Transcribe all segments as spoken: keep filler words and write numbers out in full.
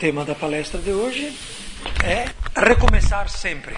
tema da palestra de hoje é recomeçar sempre.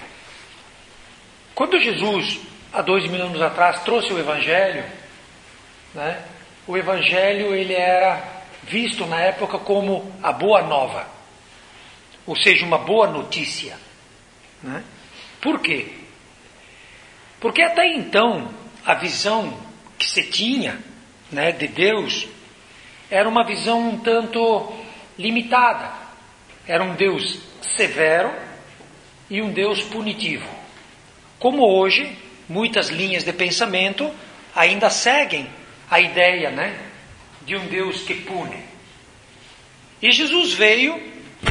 Quando Jesus, há dois mil anos atrás, trouxe o Evangelho, né, o Evangelho ele era visto na época como a boa nova, ou seja, uma boa notícia. Né? Por quê? Porque até então a visão que se tinha, né, de Deus era uma visão um tanto limitada. Era um Deus severo e um Deus punitivo. Como hoje, muitas linhas de pensamento ainda seguem a ideia, né, de um Deus que pune. E Jesus veio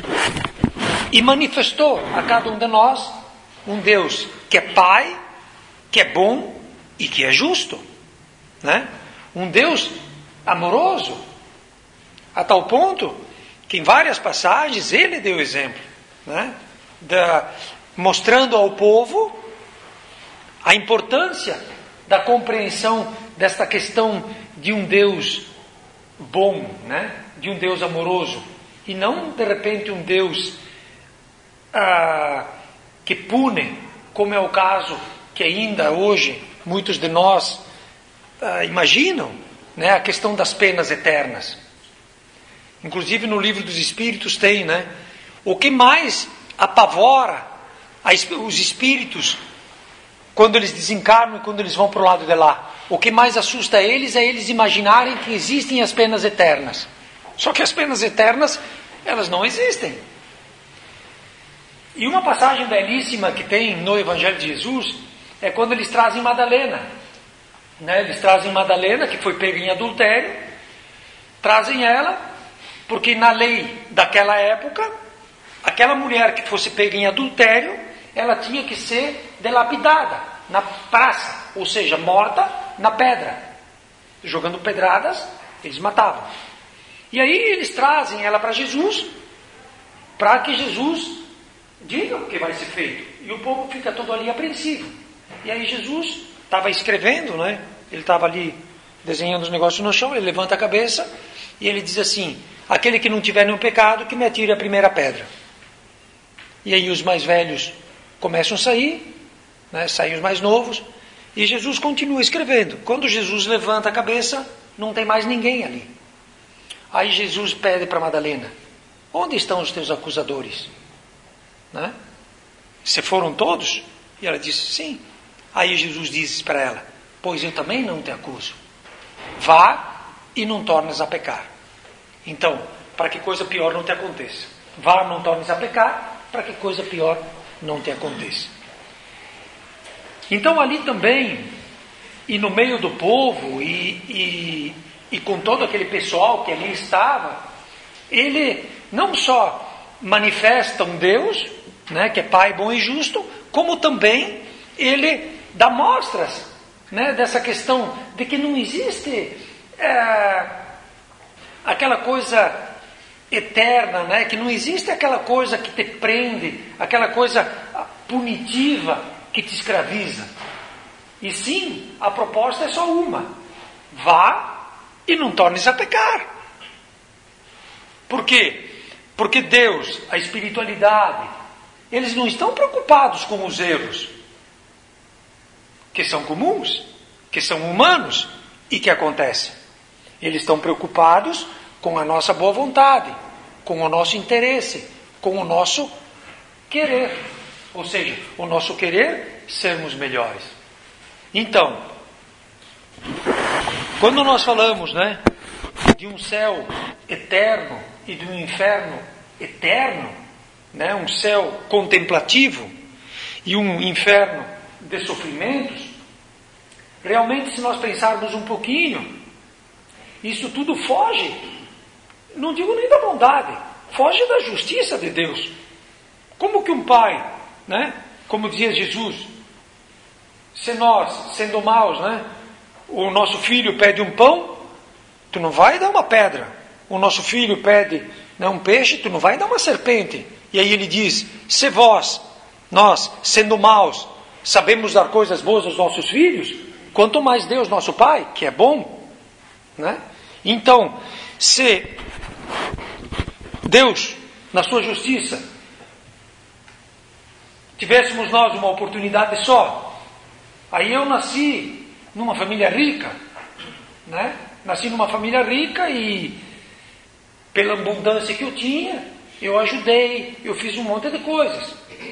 e manifestou a cada um de nós um Deus que é Pai, que é bom e que é justo. Né? Um Deus amoroso, a tal ponto que em várias passagens ele deu exemplo, né? da, mostrando ao povo a importância da compreensão desta questão de um Deus bom, né? De um Deus amoroso, e não de repente um Deus ah, que pune, como é o caso que ainda hoje muitos de nós ah, imaginam, né? A questão das penas eternas. Inclusive no livro dos Espíritos tem, né? O que mais apavora a, os espíritos quando eles desencarnam e quando eles vão para o lado de lá. O que mais assusta eles é eles imaginarem que existem as penas eternas. Só que as penas eternas, elas não existem. E uma passagem belíssima que tem no Evangelho de Jesus é quando eles trazem Madalena. Né? Eles trazem Madalena, que foi pega em adultério, trazem ela, porque na lei daquela época, aquela mulher que fosse pega em adultério, ela tinha que ser delapidada na praça, ou seja, morta na pedra. Jogando pedradas, eles matavam. E aí eles trazem ela para Jesus, para que Jesus diga o que vai ser feito. E o povo fica todo ali apreensivo. E aí Jesus estava escrevendo, né? Ele estava ali desenhando os negócios no chão, ele levanta a cabeça e ele diz assim: aquele que não tiver nenhum pecado, que me atire a primeira pedra. E aí os mais velhos começam a sair, né? Saem os mais novos, e Jesus continua escrevendo. Quando Jesus levanta a cabeça, não tem mais ninguém ali. Aí Jesus pede para Madalena: onde estão os teus acusadores? Né? Se foram todos? E ela disse: sim. Aí Jesus diz para ela: pois eu também não te acuso. Vá e não tornes a pecar. Então, para que coisa pior não te aconteça. Vá, não tornes a pecar, para que coisa pior não te aconteça. Então ali também, e no meio do povo, e, e, e com todo aquele pessoal que ali estava, ele não só manifesta um Deus, né, que é Pai bom e justo, como também ele dá mostras, né, dessa questão de que não existe é, aquela coisa eterna, né, que não existe aquela coisa que te prende, aquela coisa punitiva que te escraviza. E sim, a proposta é só uma: vá e não tornes a pecar. Por quê? Porque Deus, a espiritualidade, eles não estão preocupados com os erros, que são comuns, que são humanos e que acontecem. Eles estão preocupados com a nossa boa vontade, com o nosso interesse, com o nosso querer. Ou seja, o nosso querer sermos melhores. Então, quando nós falamos, né, de um céu eterno e de um inferno eterno, né, um céu contemplativo e um inferno de sofrimentos, realmente, se nós pensarmos um pouquinho, isso tudo foge, não digo nem da bondade, foge da justiça de Deus. Como que um pai, né, como dizia Jesus, se nós, sendo maus, né, o nosso filho pede um pão, tu não vai dar uma pedra. O nosso filho pede, né, um peixe, tu não vai dar uma serpente. E aí ele diz: se vós, nós, sendo maus, sabemos dar coisas boas aos nossos filhos, quanto mais Deus, nosso Pai, que é bom. Né? Então, se Deus na sua justiça, tivéssemos nós uma oportunidade só. Aí eu nasci numa família rica, né? Nasci numa família rica e, pela abundância que eu tinha, eu ajudei, eu fiz um monte de coisas.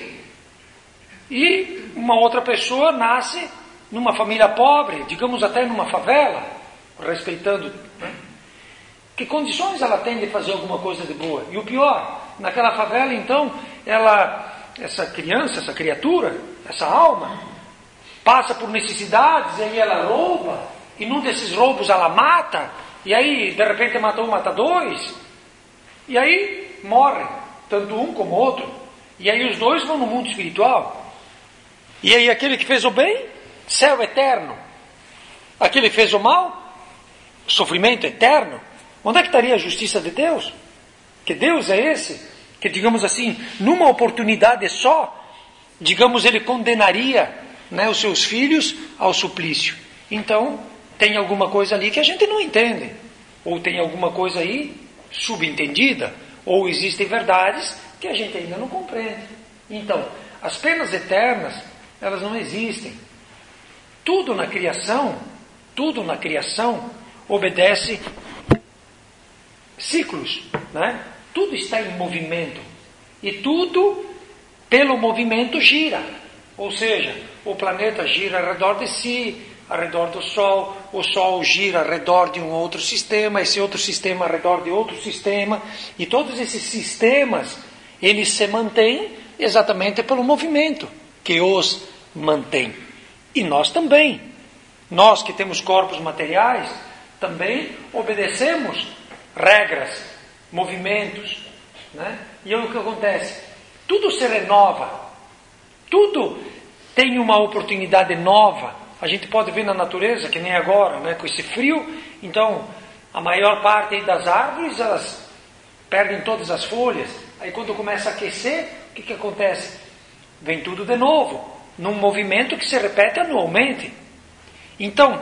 E uma outra pessoa nasce numa família pobre, digamos até numa favela, respeitando, né? Que condições ela tem de fazer alguma coisa de boa? E o pior, naquela favela então, ela, essa criança, essa criatura, essa alma, passa por necessidades, e aí ela rouba, e num desses roubos ela mata, e aí de repente mata um, mata dois, e aí morre, tanto um como o outro, e aí os dois vão no mundo espiritual. E aí aquele que fez o bem, céu eterno. Aquele que fez o mal, sofrimento eterno. Onde é que estaria a justiça de Deus? Que Deus é esse? Que, digamos assim, numa oportunidade só, digamos, ele condenaria, né, os seus filhos ao suplício. Então, tem alguma coisa ali que a gente não entende. Ou tem alguma coisa aí subentendida. Ou existem verdades que a gente ainda não compreende. Então, as penas eternas, elas não existem. Tudo na criação, tudo na criação obedece ciclos, né? Tudo está em movimento. E tudo, pelo movimento, gira. Ou seja, o planeta gira ao redor de si, ao redor do Sol, o Sol gira ao redor de um outro sistema, esse outro sistema ao redor de outro sistema, e todos esses sistemas, eles se mantêm exatamente pelo movimento que os mantém. E nós também. Nós que temos corpos materiais, também obedecemos regras, movimentos, né? E aí o que acontece? Tudo se renova, tudo tem uma oportunidade nova. A gente pode ver na natureza, que nem agora, né? Com esse frio, então a maior parte das árvores, elas perdem todas as folhas. Aí quando começa a aquecer, o que, que acontece? Vem tudo de novo, num movimento que se repete anualmente. Então,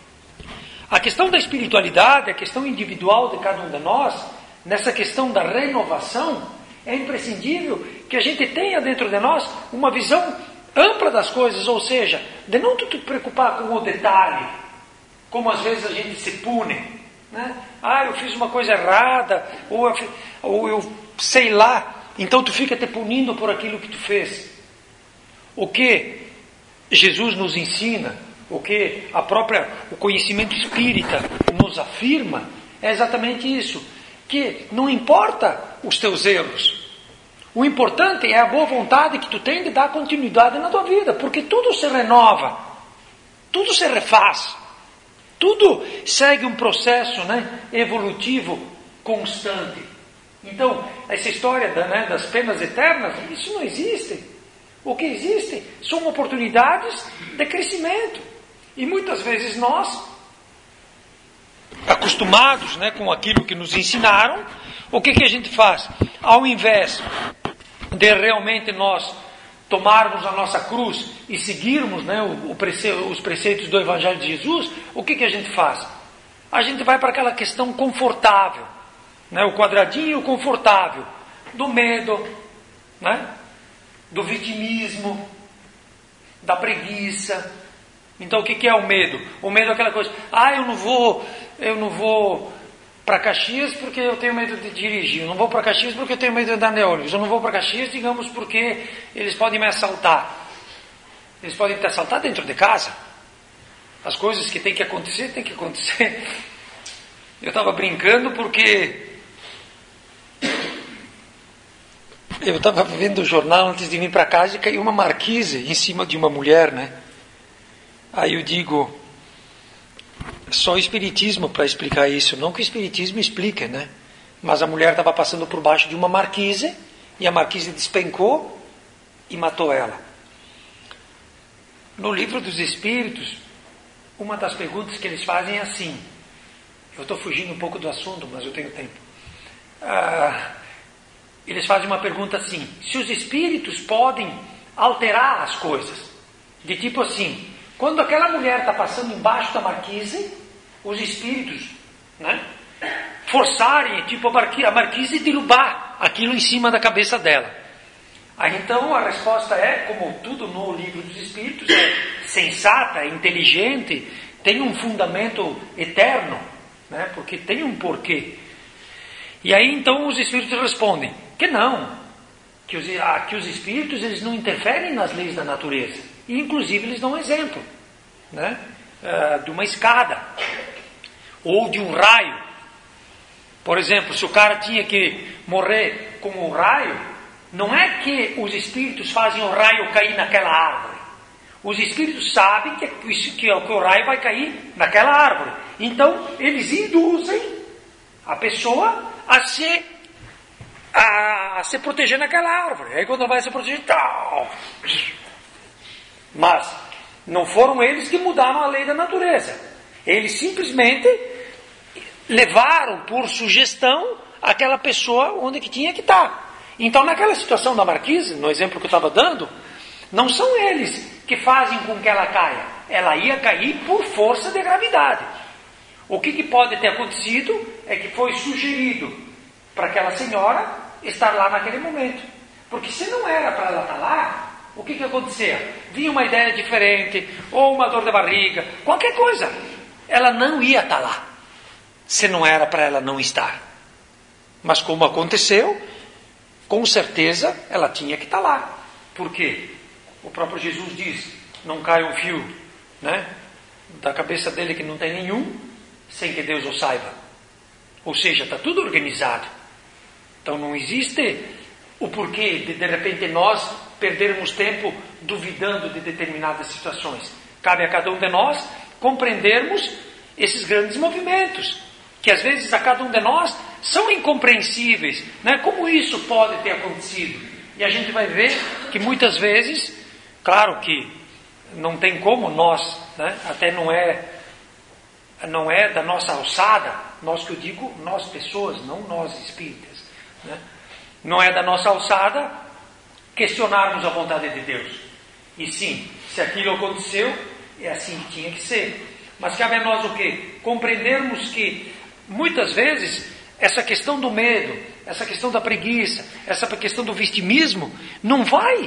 a questão da espiritualidade, a questão individual de cada um de nós, nessa questão da renovação, é imprescindível que a gente tenha dentro de nós uma visão ampla das coisas, ou seja, de não te preocupar com o detalhe, como às vezes a gente se pune, né? Ah, eu fiz uma coisa errada, ou eu, ou eu sei lá, então tu fica te punindo por aquilo que tu fez. O que Jesus nos ensina, o que a própria, o conhecimento espírita nos afirma, é exatamente isso, que não importa os teus erros, o importante é a boa vontade que tu tem de dar continuidade na tua vida, porque tudo se renova, tudo se refaz, tudo segue um processo, né, evolutivo constante. Então, essa história da, né, das penas eternas, isso não existe. O que existe são oportunidades de crescimento. E muitas vezes nós, acostumados, né, com aquilo que nos ensinaram, o que, que a gente faz? Ao invés de realmente nós tomarmos a nossa cruz e seguirmos, né, o, o prece, os preceitos do Evangelho de Jesus, o que, que a gente faz? A gente vai para aquela questão confortável, né, o quadradinho confortável, do medo, né, do vitimismo, da preguiça. Então o que, que é o medo? O medo é aquela coisa, ah, eu não vou, eu não vou para Caxias porque eu tenho medo de dirigir, eu não vou para Caxias porque eu tenho medo de andar de ônibus, eu não vou para Caxias, digamos, porque eles podem me assaltar. Eles podem te assaltar dentro de casa. As coisas que tem que acontecer, tem que acontecer. Eu estava brincando porque eu estava vendo o jornal antes de vir para casa e caiu uma marquise em cima de uma mulher, né? Aí eu digo, só o Espiritismo para explicar isso, não que o Espiritismo explique, né? Mas a mulher estava passando por baixo de uma marquise e a marquise despencou e matou ela. No Livro dos Espíritos, uma das perguntas que eles fazem é assim, eu estou fugindo um pouco do assunto, mas eu tenho tempo. Ah, eles fazem uma pergunta assim, se os espíritos podem alterar as coisas, de tipo assim, quando aquela mulher está passando embaixo da marquise, os espíritos, né, forçarem tipo, a marquise a marquise derrubar aquilo em cima da cabeça dela. Aí então a resposta é, como tudo no livro dos Espíritos, é sensata, é inteligente, tem um fundamento eterno, né? Porque tem um porquê. E aí então os Espíritos respondem que não, que os, ah, que os Espíritos eles não interferem nas leis da natureza. E inclusive eles dão um exemplo, né? Uh, de uma escada, ou de um raio. Por exemplo, se o cara tinha que morrer com um raio, não é que os Espíritos fazem o raio cair naquela árvore. Os Espíritos sabem que, que, que o raio vai cair naquela árvore. Então, eles induzem a pessoa a se, a, a se proteger naquela árvore. Aí quando ela vai se proteger, tal. Mas não foram eles que mudaram a lei da natureza. Eles simplesmente levaram por sugestão aquela pessoa onde que tinha que estar. Então, naquela situação da marquise, no exemplo que eu estava dando, não são eles que fazem com que ela caia. Ela ia cair por força de gravidade. O que, que pode ter acontecido é que foi sugerido para aquela senhora estar lá naquele momento. Porque se não era para ela estar lá, o que, que acontecia? Vinha uma ideia diferente, ou uma dor de barriga, qualquer coisa. Ela não ia estar lá, se não era para ela não estar. Mas como aconteceu, com certeza ela tinha que estar lá. Por quê? O próprio Jesus diz, não cai um fio, né, da cabeça dele que não tem nenhum, sem que Deus o saiba. Ou seja, está tudo organizado. Então não existe o porquê de de repente nós perdermos tempo duvidando de determinadas situações. Cabe a cada um de nós compreendermos esses grandes movimentos, que às vezes a cada um de nós são incompreensíveis, né? Como isso pode ter acontecido? E a gente vai ver que muitas vezes, claro que não tem como nós, né? Até não é, não é da nossa alçada, nós que eu digo, nós pessoas, não nós espíritas, né? Não é da nossa alçada questionarmos a vontade de Deus. E sim, se aquilo aconteceu, é assim que tinha que ser. Mas cabe a nós o quê? Compreendermos que muitas vezes essa questão do medo, essa questão da preguiça, essa questão do vitimismo não vai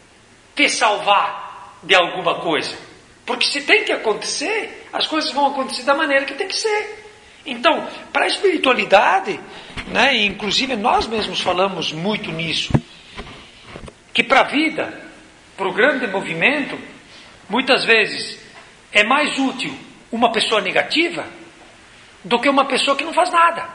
te salvar de alguma coisa. Porque se tem que acontecer, as coisas vão acontecer da maneira que tem que ser. Então, para a espiritualidade, né, e inclusive nós mesmos falamos muito nisso, que para a vida, para o grande movimento, muitas vezes é mais útil uma pessoa negativa do que uma pessoa que não faz nada.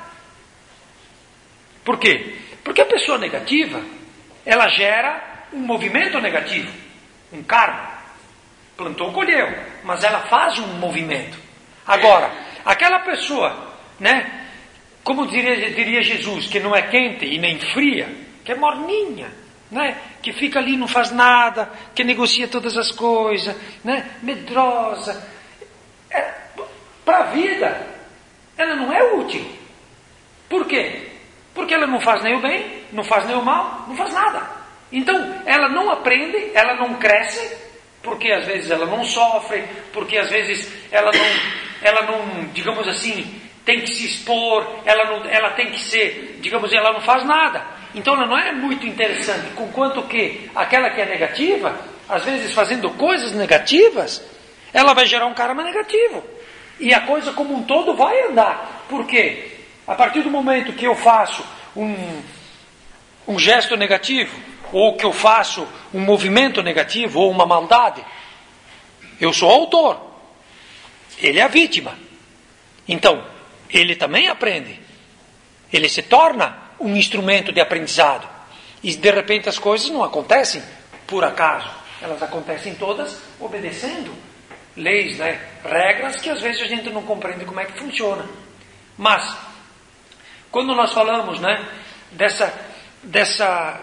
Por quê? Porque a pessoa negativa, ela gera um movimento negativo, um karma. Plantou, colheu, mas ela faz um movimento. Agora, aquela pessoa, né, como diria, diria Jesus, que não é quente e nem fria, que é morninha, né, que fica ali, não faz nada, que negocia todas as coisas, né, medrosa, é, para a vida, ela não é útil. Por quê? Porque ela não faz nem o bem, não faz nem o mal, não faz nada. Então, ela não aprende, ela não cresce, porque às vezes ela não sofre, porque às vezes ela não, ela não, digamos assim, tem que se expor, ela, não, ela tem que ser, digamos, ela não faz nada. Então ela não é muito interessante, conquanto que aquela que é negativa, às vezes fazendo coisas negativas, ela vai gerar um karma negativo. E a coisa como um todo vai andar. Por quê? A partir do momento que eu faço um, um gesto negativo, ou que eu faço um movimento negativo, ou uma maldade, eu sou o autor. Ele é a vítima. Então, ele também aprende. Ele se torna um instrumento de aprendizado. E de repente as coisas não acontecem por acaso. Elas acontecem todas obedecendo leis, né? Regras que às vezes a gente não compreende como é que funciona. Mas, quando nós falamos, né, dessa, dessa,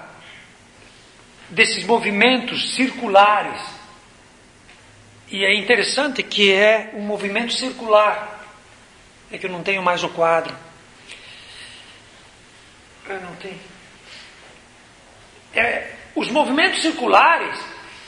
desses movimentos circulares, e é interessante que é um movimento circular. É que eu não tenho mais o quadro. Eu não tenho. É, os movimentos circulares,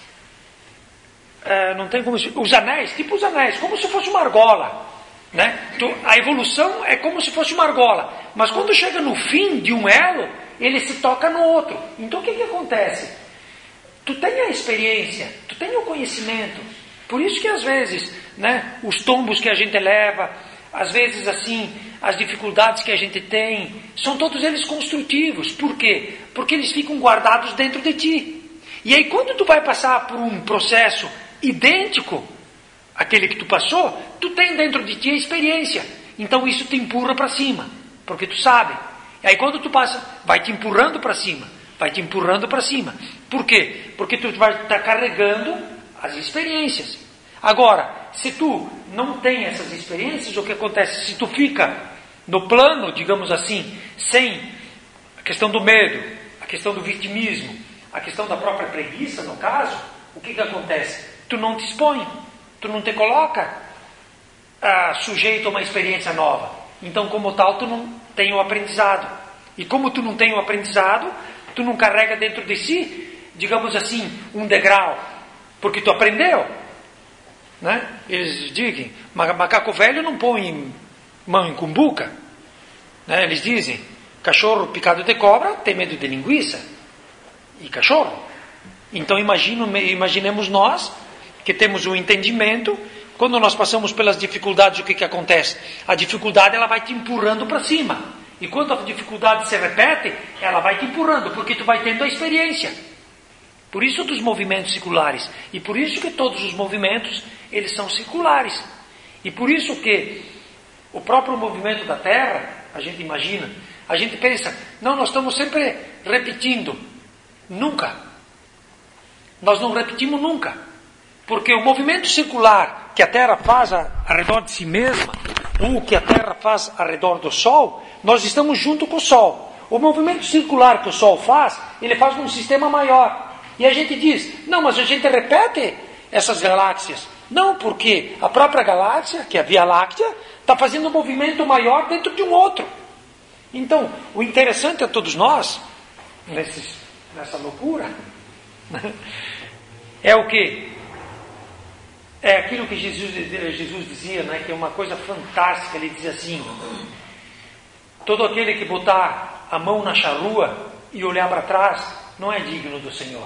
é, não tem como... Os anéis, tipo os anéis, como se fosse uma argola. Né? Então, a evolução é como se fosse uma argola. Mas quando chega no fim de um elo, ele se toca no outro. Então o que, que acontece? Tu tem a experiência, tu tem o conhecimento. Por isso que às vezes, né, os tombos que a gente leva, às vezes assim, as dificuldades que a gente tem, são todos eles construtivos. Por quê? Porque eles ficam guardados dentro de ti. E aí quando tu vai passar por um processo idêntico àquele que tu passou, tu tem dentro de ti a experiência. Então isso te empurra para cima, porque tu sabe. E aí quando tu passa, vai te empurrando para cima, vai te empurrando para cima. Por quê? Porque tu vai estar carregando as experiências. Agora, se tu não tem essas experiências, o que acontece? Se tu fica no plano, digamos assim, sem a questão do medo, a questão do vitimismo, a questão da própria preguiça, no caso, o que, que acontece? Tu não te expõe, tu não te coloca ah, sujeito a uma experiência nova. Então, como tal, tu não tem o aprendizado. E como tu não tem o aprendizado, tu não carrega dentro de si, digamos assim, um degrau, porque tu aprendeu. Né? Eles dizem, macaco velho não põe mão em cumbuca. Né? Eles dizem, cachorro picado de cobra tem medo de linguiça. E cachorro. Então imagino, imaginemos nós, que temos um entendimento, quando nós passamos pelas dificuldades, o que, que acontece? A dificuldade ela vai te empurrando para cima. E quando a dificuldade se repete, ela vai te empurrando, porque tu vai tendo a experiência. Por isso dos movimentos circulares. E por isso que todos os movimentos, eles são circulares. E por isso que o próprio movimento da Terra, a gente imagina, a gente pensa, não, nós estamos sempre repetindo. Nunca. Nós não repetimos nunca. Porque o movimento circular que a Terra faz ao redor de si mesma, ou que a Terra faz ao redor do Sol, nós estamos junto com o Sol. O movimento circular que o Sol faz, ele faz num sistema maior. E a gente diz, não, mas a gente repete essas galáxias. Não, porque a própria galáxia, que é a Via Láctea, está fazendo um movimento maior dentro de um outro. Então, o interessante a todos nós, nesses, nessa loucura, é o quê? É aquilo que Jesus, Jesus dizia, né, que é uma coisa fantástica. Ele diz assim, todo aquele que botar a mão na charrua e olhar para trás, não é digno do Senhor.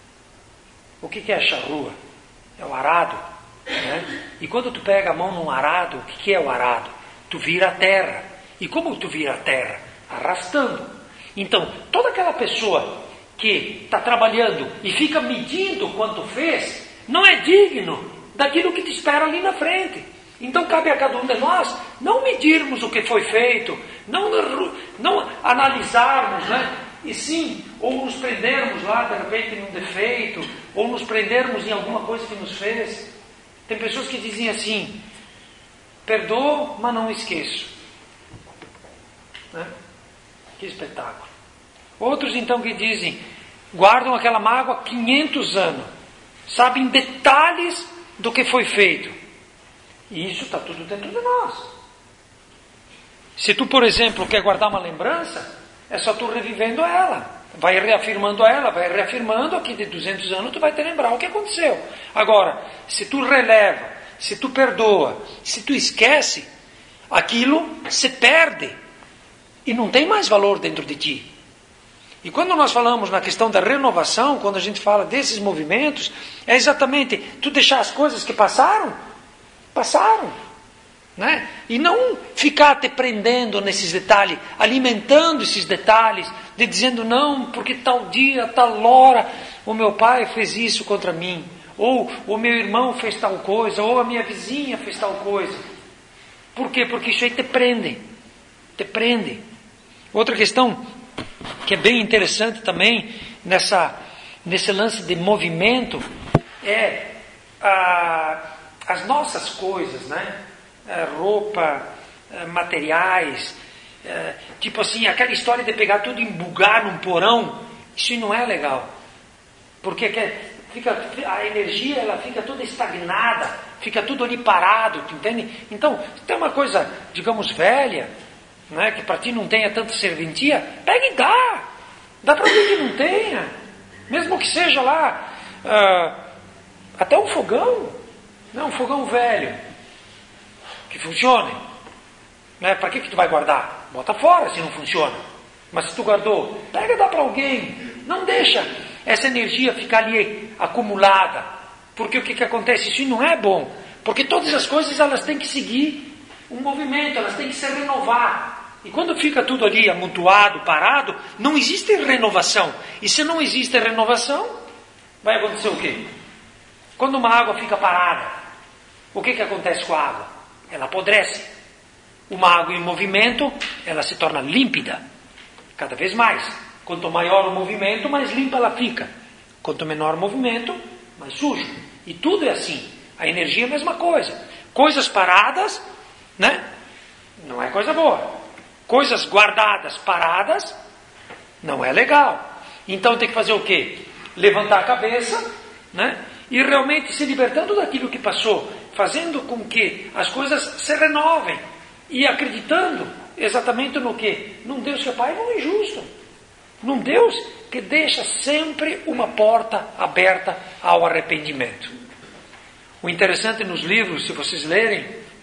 O que, que é a charrua? É o arado. Né? E quando tu pega a mão num arado, o que, que é o arado? Tu vira a terra. E como tu vira a terra? Arrastando. Então, toda aquela pessoa que está trabalhando e fica medindo quanto fez, não é digno daquilo que te espera ali na frente. Então cabe a cada um de nós não medirmos o que foi feito, não, não analisarmos, né? E sim, ou nos prendermos lá de repente num defeito, ou nos prendermos em alguma coisa que nos fez. Tem pessoas que dizem assim, perdoo, mas não esqueço. Né? Que espetáculo. Outros então que dizem, guardam aquela mágoa há quinhentos anos, sabem detalhes do que foi feito. E isso está tudo dentro de nós. Se tu, por exemplo, quer guardar uma lembrança, é só tu revivendo ela. Vai reafirmando ela, vai reafirmando, aqui de duzentos anos tu vai te lembrar o que aconteceu. Agora, se tu releva, se tu perdoa, se tu esquece, aquilo se perde. E não tem mais valor dentro de ti. E quando nós falamos na questão da renovação, quando a gente fala desses movimentos, é exatamente tu deixar as coisas que passaram, passaram. Né? E não ficar te prendendo nesses detalhes, alimentando esses detalhes, de dizendo não, porque tal dia, tal hora, o meu pai fez isso contra mim, ou o meu irmão fez tal coisa, ou a minha vizinha fez tal coisa. Por quê? Porque isso aí te prende, te prende. Outra questão que é bem interessante também nessa, nesse lance de movimento é a, as nossas coisas, né? Roupa, materiais, tipo assim, aquela história de pegar tudo e embugar num porão, isso não é legal, porque fica, a energia ela fica toda estagnada, fica tudo ali parado, entende? Então, tem uma coisa, digamos, velha, né, que para ti não tenha tanta serventia, pega e dá, dá para alguém que não tenha, mesmo que seja lá, uh, até um fogão, né, um fogão velho, que funcione. Né? Para que, que tu vai guardar? Bota fora se não funciona. Mas se tu guardou, pega e dá para alguém. Não deixa essa energia ficar ali acumulada. Porque o que, que acontece? Isso não é bom. Porque todas as coisas elas têm que seguir um movimento, elas têm que se renovar. E quando fica tudo ali amontoado, parado, não existe renovação. E se não existe renovação, vai acontecer o quê? Quando uma água fica parada, o que, que acontece com a água? Ela apodrece. Uma água em movimento, ela se torna límpida. Cada vez mais. Quanto maior o movimento, mais limpa ela fica. Quanto menor o movimento, mais sujo. E tudo é assim. A energia é a mesma coisa. Coisas paradas, né? Não é coisa boa. Coisas guardadas, paradas, não é legal. Então tem que fazer o quê? Levantar a cabeça, né? E realmente se libertando daquilo que passou, fazendo com que as coisas se renovem. E acreditando exatamente no quê? Num Deus que é Pai não é injusto. Num Deus que deixa sempre uma porta aberta ao arrependimento. O interessante nos livros, se vocês lerem,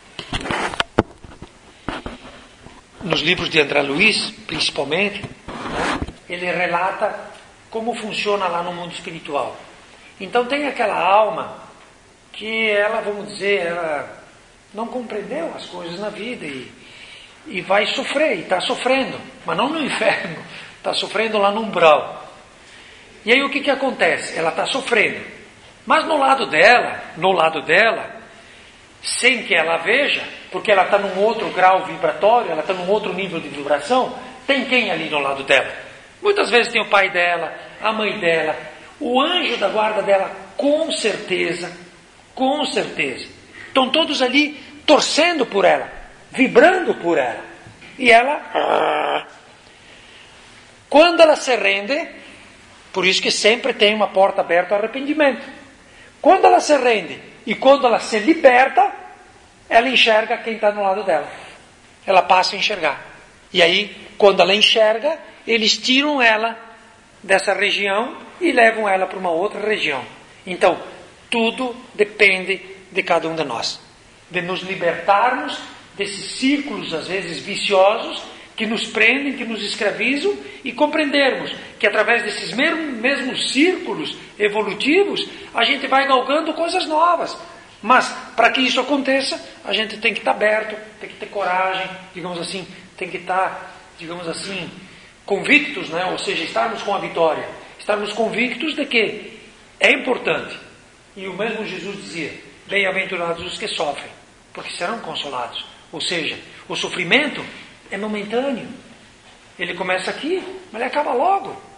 nos livros de André Luiz, principalmente, né, ele relata como funciona lá no mundo espiritual. Então tem aquela alma que ela, vamos dizer, ela não compreendeu as coisas na vida e, e vai sofrer, e está sofrendo, mas não no inferno, está sofrendo lá no umbral. E aí o que, que acontece? Ela está sofrendo, mas no lado dela, no lado dela, sem que ela veja, porque ela está num outro grau vibratório, ela está num outro nível de vibração, tem quem ali no lado dela? Muitas vezes tem o pai dela, a mãe dela, o anjo da guarda dela, com certeza, com certeza. Estão todos ali torcendo por ela, vibrando por ela. E ela, quando ela se rende, por isso que sempre tem uma porta aberta ao arrependimento. Quando ela se rende e quando ela se liberta, ela enxerga quem está no lado dela. Ela passa a enxergar. E aí, quando ela enxerga, eles tiram ela dessa região e levam ela para uma outra região. Então, tudo depende de cada um de nós. De nos libertarmos desses círculos, às vezes, viciosos, que nos prendem, que nos escravizam, e compreendermos que através desses mesmos, mesmos círculos evolutivos, a gente vai galgando coisas novas. Mas, para que isso aconteça, a gente tem que estar aberto, tem que ter coragem, digamos assim, tem que estar, digamos assim, convictos, né? Ou seja, estarmos com a vitória, estarmos convictos de que é importante. E o mesmo Jesus dizia, bem-aventurados os que sofrem, porque serão consolados. Ou seja, o sofrimento é momentâneo. Ele começa aqui, mas ele acaba logo.